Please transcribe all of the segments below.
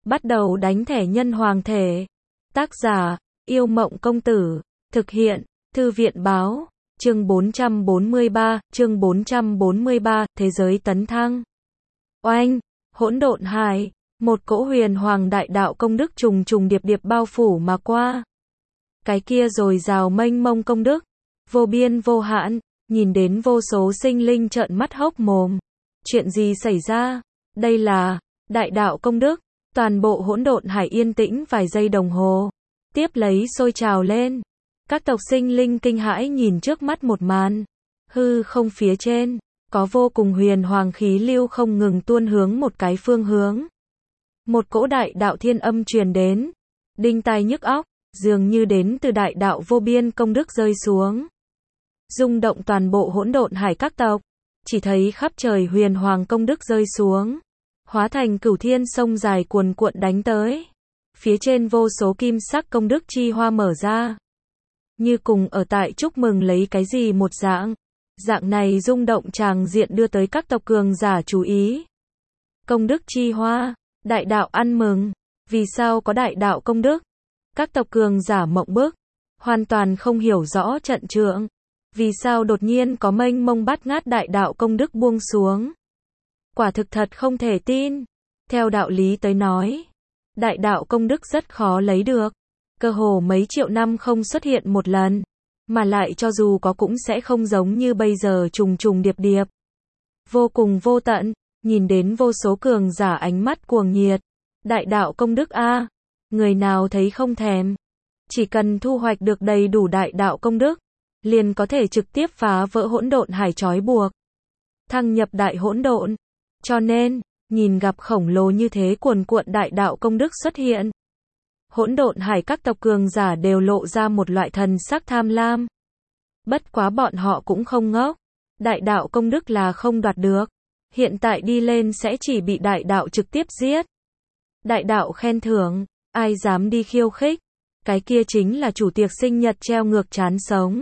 Bắt đầu đánh thẻ nhân hoàng thể. Tác giả, Yêu Mộng Công Tử. Thực hiện, Thư viện Báo. Chương 443, Thế giới tấn thăng. Oanh, hỗn độn hải, một cỗ huyền hoàng đại đạo công đức trùng trùng điệp điệp bao phủ mà qua. Cái kia dồi dào mênh mông công đức, vô biên vô hạn, nhìn đến vô số sinh linh trợn mắt hốc mồm. Chuyện gì xảy ra? Đây là đại đạo công đức. Toàn bộ hỗn độn hải yên tĩnh vài giây đồng hồ, tiếp lấy sôi trào lên. Các tộc sinh linh kinh hãi nhìn trước mắt một màn. Hư không phía trên, có vô cùng huyền hoàng khí lưu không ngừng tuôn hướng một cái phương hướng. Một cỗ đại đạo thiên âm truyền đến, đinh tai nhức óc, dường như đến từ đại đạo vô biên công đức rơi xuống. Rung động toàn bộ hỗn độn hải các tộc, chỉ thấy khắp trời huyền hoàng công đức rơi xuống, hóa thành cửu thiên sông dài cuồn cuộn đánh tới. Phía trên vô số kim sắc công đức chi hoa mở ra, như cùng ở tại chúc mừng lấy cái gì một dạng. Dạng này rung động tràng diện đưa tới các tộc cường giả chú ý. Công đức chi hoa, đại đạo ăn mừng. Vì sao có đại đạo công đức? Các tộc cường giả mộng bức, hoàn toàn không hiểu rõ trận trượng. Vì sao đột nhiên có mênh mông bát ngát đại đạo công đức buông xuống? Quả thực thật không thể tin. Theo đạo lý tới nói, đại đạo công đức rất khó lấy được. Cơ hồ mấy triệu năm không xuất hiện một lần. Mà lại cho dù có cũng sẽ không giống như bây giờ trùng trùng điệp điệp. Vô cùng vô tận, nhìn đến vô số cường giả ánh mắt cuồng nhiệt. Đại đạo công đức a, người nào thấy không thèm. Chỉ cần thu hoạch được đầy đủ đại đạo công đức, liền có thể trực tiếp phá vỡ hỗn độn hải trói buộc. Thăng nhập đại hỗn độn. Cho nên, nhìn gặp khổng lồ như thế cuồn cuộn đại đạo công đức xuất hiện. Hỗn độn hải các tộc cường giả đều lộ ra một loại thần sắc tham lam. Bất quá bọn họ cũng không ngốc. Đại đạo công đức là không đoạt được. Hiện tại đi lên sẽ chỉ bị đại đạo trực tiếp giết. Đại đạo khen thưởng, ai dám đi khiêu khích. Cái kia chính là chủ tiệc sinh nhật treo ngược chán sống.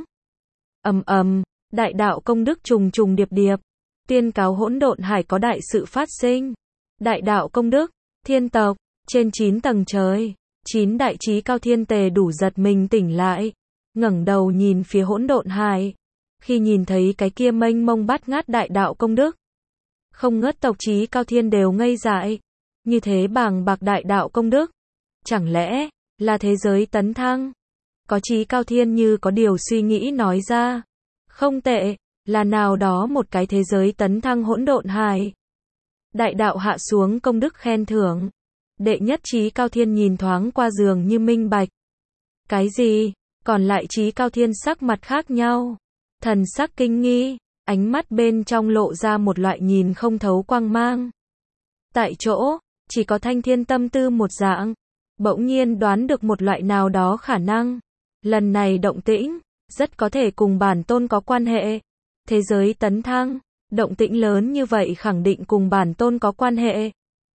Đại đạo công đức trùng trùng điệp điệp. Tuyên cáo hỗn độn hải có đại sự phát sinh. Đại đạo công đức, thiên tộc, trên 9 tầng trời. 9 đại chí cao thiên tề đủ giật mình tỉnh lại, ngẩng đầu nhìn phía hỗn độn hải. Khi nhìn thấy cái kia mênh mông bát ngát đại đạo công đức, không ngớt tộc chí cao thiên đều ngây dại. Như thế bàng bạc đại đạo công đức, chẳng lẽ là thế giới tấn thăng? Có chí cao thiên như có điều suy nghĩ nói ra, không tệ, là nào đó một cái thế giới tấn thăng hỗn độn hải. Đại đạo hạ xuống công đức khen thưởng. Đệ nhất chí cao thiên nhìn thoáng qua dường như minh bạch. Cái gì? Còn lại chí cao thiên sắc mặt khác nhau. Thần sắc kinh nghi, ánh mắt bên trong lộ ra một loại nhìn không thấu quang mang. Tại chỗ, chỉ có Thanh Thiên tâm tư một dạng. Bỗng nhiên đoán được một loại nào đó khả năng. Lần này động tĩnh, rất có thể cùng bản tôn có quan hệ. Thế giới tấn thăng, động tĩnh lớn như vậy khẳng định cùng bản tôn có quan hệ.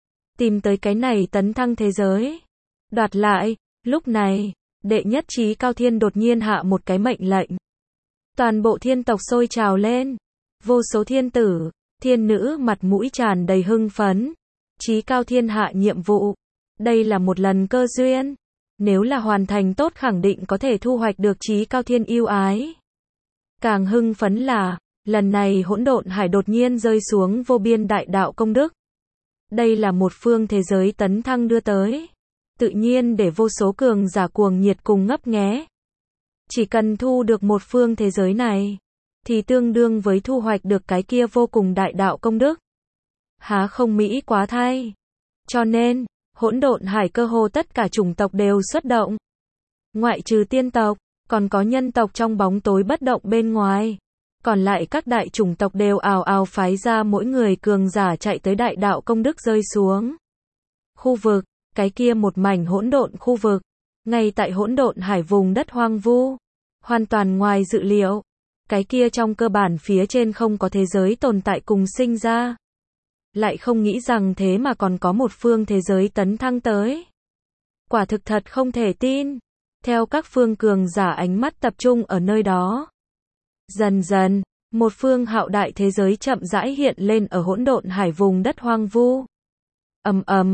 Tìm tới cái này tấn thăng thế giới. Đoạt lại, lúc này, đệ nhất chí cao thiên đột nhiên hạ một cái mệnh lệnh. Toàn bộ thiên tộc sôi trào lên. Vô số thiên tử, thiên nữ mặt mũi tràn đầy hưng phấn. Chí cao thiên hạ nhiệm vụ. Đây là một lần cơ duyên. Nếu là hoàn thành tốt khẳng định có thể thu hoạch được chí cao thiên yêu ái. Càng hưng phấn là, lần này hỗn độn hải đột nhiên rơi xuống vô biên đại đạo công đức. Đây là một phương thế giới tấn thăng đưa tới. Tự nhiên để vô số cường giả cuồng nhiệt cùng ngấp nghé. Chỉ cần thu được một phương thế giới này, thì tương đương với thu hoạch được cái kia vô cùng đại đạo công đức. Há không mỹ quá thay. Cho nên, hỗn độn hải cơ hồ tất cả chủng tộc đều xuất động. Ngoại trừ tiên tộc, còn có nhân tộc trong bóng tối bất động bên ngoài. Còn lại các đại chủng tộc đều ào ào phái ra mỗi người cường giả chạy tới đại đạo công đức rơi xuống. Khu vực, cái kia một mảnh hỗn độn khu vực, ngay tại hỗn độn hải vùng đất hoang vu, hoàn toàn ngoài dự liệu. Cái kia trong cơ bản phía trên không có thế giới tồn tại cùng sinh ra. Lại không nghĩ rằng thế mà còn có một phương thế giới tấn thăng tới. Quả thực thật không thể tin. Theo các phương cường giả ánh mắt tập trung ở nơi đó. Dần dần, một phương hạo đại thế giới chậm rãi hiện lên ở hỗn độn hải vùng đất hoang vu.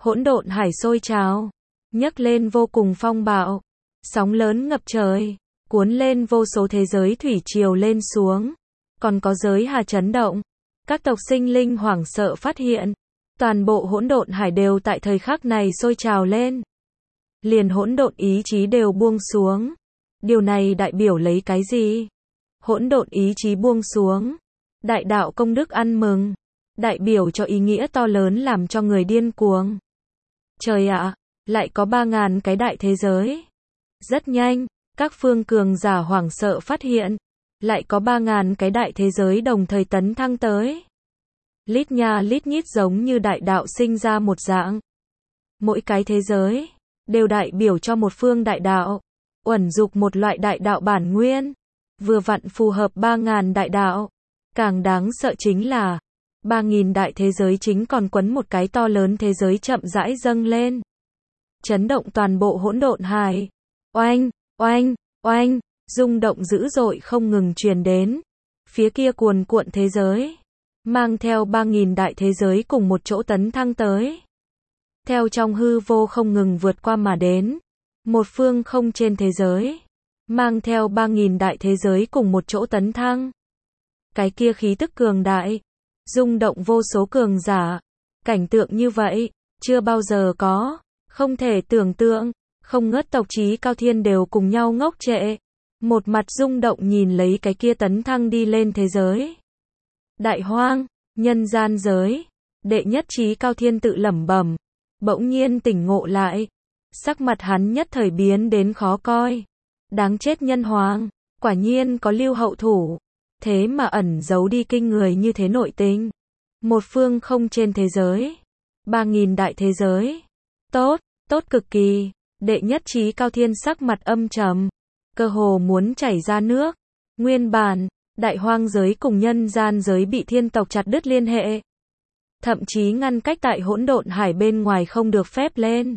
Hỗn độn hải sôi trào, nhấc lên vô cùng phong bạo, sóng lớn ngập trời, cuốn lên vô số thế giới thủy triều lên xuống, còn có giới hà chấn động. Các tộc sinh linh hoảng sợ phát hiện, toàn bộ hỗn độn hải đều tại thời khắc này sôi trào lên. Liền hỗn độn ý chí đều buông xuống. Điều này đại biểu lấy cái gì? Hỗn độn ý chí buông xuống, đại đạo công đức ăn mừng, đại biểu cho ý nghĩa to lớn làm cho người điên cuồng. Trời ạ, lại có 3.000 cái đại thế giới. Rất nhanh, các phương cường giả hoảng sợ phát hiện, lại có 3.000 cái đại thế giới đồng thời tấn thăng tới. Lít nha lít nhít giống như đại đạo sinh ra một dạng. Mỗi cái thế giới đều đại biểu cho một phương đại đạo, uẩn dục một loại đại đạo bản nguyên, vừa vặn phù hợp 3.000 đại đạo. Càng đáng sợ chính là 3.000 đại thế giới chính còn quấn một cái to lớn thế giới chậm rãi dâng lên, chấn động toàn bộ hỗn độn hải. Oanh, oanh, oanh, rung động dữ dội không ngừng truyền đến. Phía kia cuồn cuộn thế giới, mang theo 3.000 đại thế giới cùng một chỗ tấn thăng tới. Theo trong hư vô không ngừng vượt qua mà đến. Một phương không trên thế giới, mang theo 3.000 đại thế giới cùng một chỗ tấn thăng. Cái kia khí tức cường đại, rung động vô số cường giả. Cảnh tượng như vậy, chưa bao giờ có, không thể tưởng tượng. Không ngớt tộc chí cao thiên đều cùng nhau ngốc trệ, một mặt rung động nhìn lấy cái kia tấn thăng đi lên thế giới. Đại hoang, nhân gian giới, đệ nhất chí cao thiên tự lẩm bẩm, bỗng nhiên tỉnh ngộ lại, sắc mặt hắn nhất thời biến đến khó coi. Đáng chết nhân hoàng, quả nhiên có lưu hậu thủ, thế mà ẩn giấu đi kinh người như thế nội tình. Một phương không trên thế giới, 3.000 đại thế giới, tốt, tốt cực kỳ. Đệ nhất chí cao thiên sắc mặt âm trầm, cơ hồ muốn chảy ra nước. Nguyên bản, đại hoang giới cùng nhân gian giới bị thiên tộc chặt đứt liên hệ, thậm chí ngăn cách tại hỗn độn hải bên ngoài không được phép lên.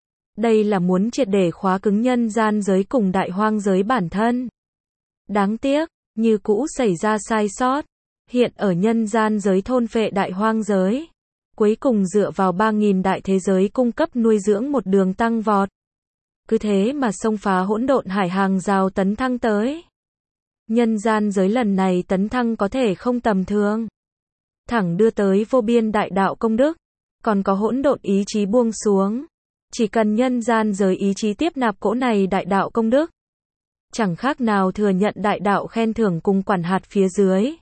Đây là muốn triệt để khóa cứng nhân gian giới cùng đại hoang giới bản thân. Đáng tiếc, như cũ xảy ra sai sót. Hiện ở nhân gian giới thôn phệ đại hoang giới, cuối cùng dựa vào 3.000 đại thế giới cung cấp nuôi dưỡng một đường tăng vọt. Cứ thế mà xông phá hỗn độn hải hàng rào tấn thăng tới. Nhân gian giới lần này tấn thăng có thể không tầm thường. Thẳng đưa tới vô biên đại đạo công đức, còn có hỗn độn ý chí buông xuống. Chỉ cần nhân gian giới ý chí tiếp nạp cỗ này đại đạo công đức, chẳng khác nào thừa nhận đại đạo khen thưởng cùng quản hạt phía dưới.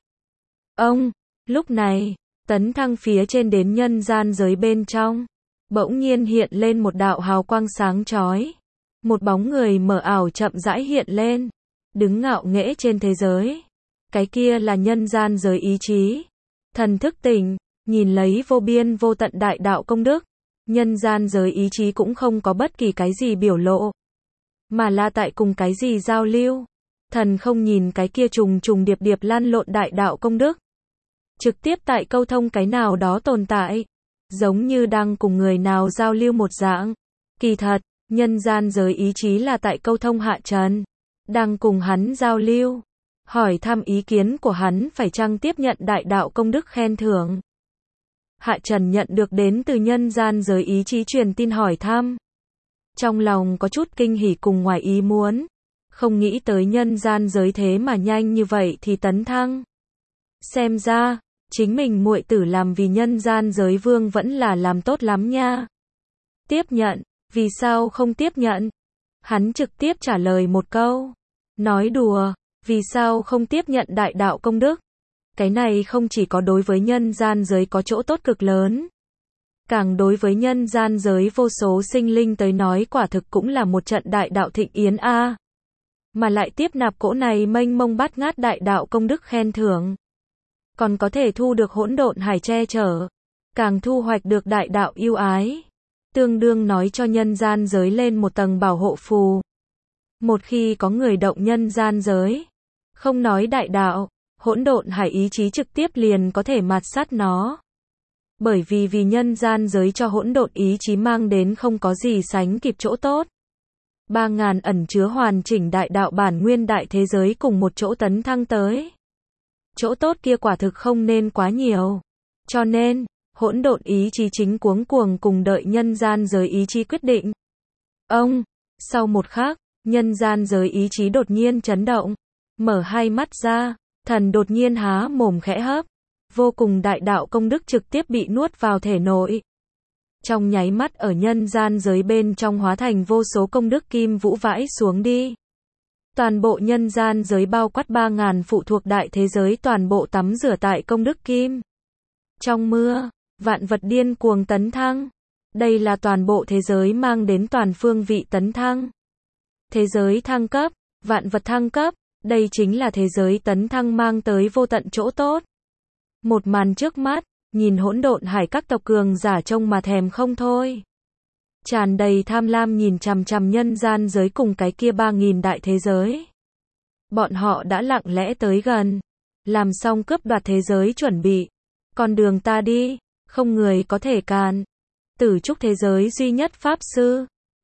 Ông, lúc này, tấn thăng phía trên đến nhân gian giới bên trong, bỗng nhiên hiện lên một đạo hào quang sáng chói. Một bóng người mờ ảo chậm rãi hiện lên, đứng ngạo nghễ trên thế giới. Cái kia là nhân gian giới ý chí. Thần thức tỉnh, nhìn lấy vô biên vô tận đại đạo công đức. Nhân gian giới ý chí cũng không có bất kỳ cái gì biểu lộ, mà là tại cùng cái gì giao lưu. Thần không nhìn cái kia trùng trùng điệp điệp lan lộn đại đạo công đức, trực tiếp tại câu thông cái nào đó tồn tại, giống như đang cùng người nào giao lưu một dạng. Kỳ thật, nhân gian giới ý chí là tại câu thông hạ trần, đang cùng hắn giao lưu, hỏi thăm ý kiến của hắn phải chăng tiếp nhận đại đạo công đức khen thưởng. Hạ trần nhận được đến từ nhân gian giới ý chí truyền tin hỏi thăm. Trong lòng có chút kinh hỉ cùng ngoài ý muốn, không nghĩ tới nhân gian giới thế mà nhanh như vậy thì tấn thăng. Xem ra, chính mình muội tử làm vì nhân gian giới vương vẫn là làm tốt lắm nha. Tiếp nhận, vì sao không tiếp nhận? Hắn trực tiếp trả lời một câu. Nói đùa, vì sao không tiếp nhận đại đạo công đức? Cái này không chỉ có đối với nhân gian giới có chỗ tốt cực lớn, càng đối với nhân gian giới vô số sinh linh tới nói quả thực cũng là một trận đại đạo thịnh yến a. Mà lại tiếp nạp cỗ này mênh mông bát ngát đại đạo công đức khen thưởng, còn có thể thu được hỗn độn hải che chở, càng thu hoạch được đại đạo yêu ái, tương đương nói cho nhân gian giới lên một tầng bảo hộ phù. Một khi có người động nhân gian giới, không nói đại đạo, hỗn độn hải ý chí trực tiếp liền có thể mạt sát nó. Bởi vì nhân gian giới cho hỗn độn ý chí mang đến không có gì sánh kịp chỗ tốt. 3.000 ẩn chứa hoàn chỉnh đại đạo bản nguyên đại thế giới cùng một chỗ tấn thăng tới. Chỗ tốt kia quả thực không nên quá nhiều. Cho nên, hỗn độn ý chí chính cuống cuồng cùng đợi nhân gian giới ý chí quyết định. Ông, sau một khắc, nhân gian giới ý chí đột nhiên chấn động, mở hai mắt ra, thần đột nhiên há mồm khẽ hấp, vô cùng đại đạo công đức trực tiếp bị nuốt vào thể nội. Trong nháy mắt ở nhân gian giới bên trong hóa thành vô số công đức kim vũ vãi xuống đi. Toàn bộ nhân gian giới bao quát 3.000 phụ thuộc đại thế giới toàn bộ tắm rửa tại công đức kim. Trong mưa, vạn vật điên cuồng tấn thăng. Đây là toàn bộ thế giới mang đến toàn phương vị tấn thăng. Thế giới thăng cấp, vạn vật thăng cấp, đây chính là thế giới tấn thăng mang tới vô tận chỗ tốt. Một màn trước mắt, nhìn hỗn độn hải các tộc cường giả trông mà thèm không thôi. Tràn đầy tham lam nhìn chằm chằm nhân gian giới cùng cái kia 3.000 đại thế giới. Bọn họ đã lặng lẽ tới gần, làm xong cướp đoạt thế giới chuẩn bị. Con đường ta đi, không người có thể cản. Tử trúc thế giới duy nhất pháp sư,